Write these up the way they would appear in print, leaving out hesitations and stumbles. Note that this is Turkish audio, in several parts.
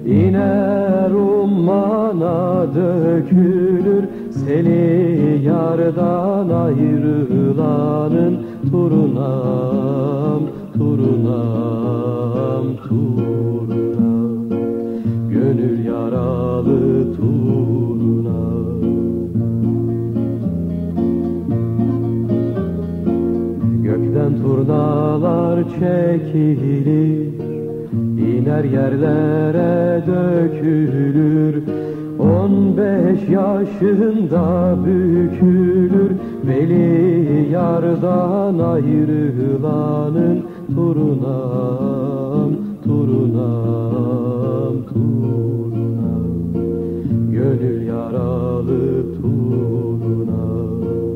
İner ummana dökülür, seni yardan ayrılanın turunam, turunam, turunam, gönül yaralı turunam. Gökten turnalar çekilir, İner yerlere dökülür, 15 yaşında bükülür, beli yardan ayrılanın turunam, turunam, turunam, gönül yaralı turunam.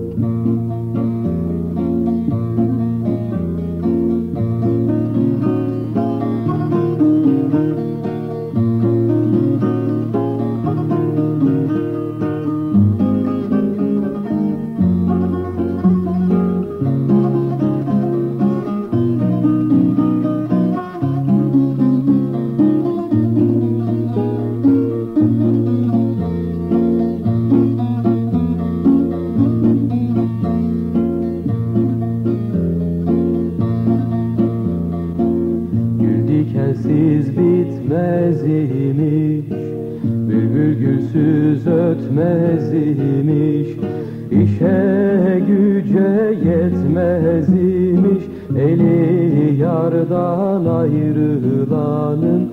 Dikensiz bitmez imiş, bülbül gülsüz ötmez imiş, İşe güce yetmez imiş, eli yardan ayrılanın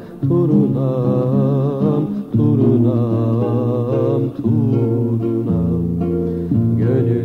turunam, turunam, turunam, gönül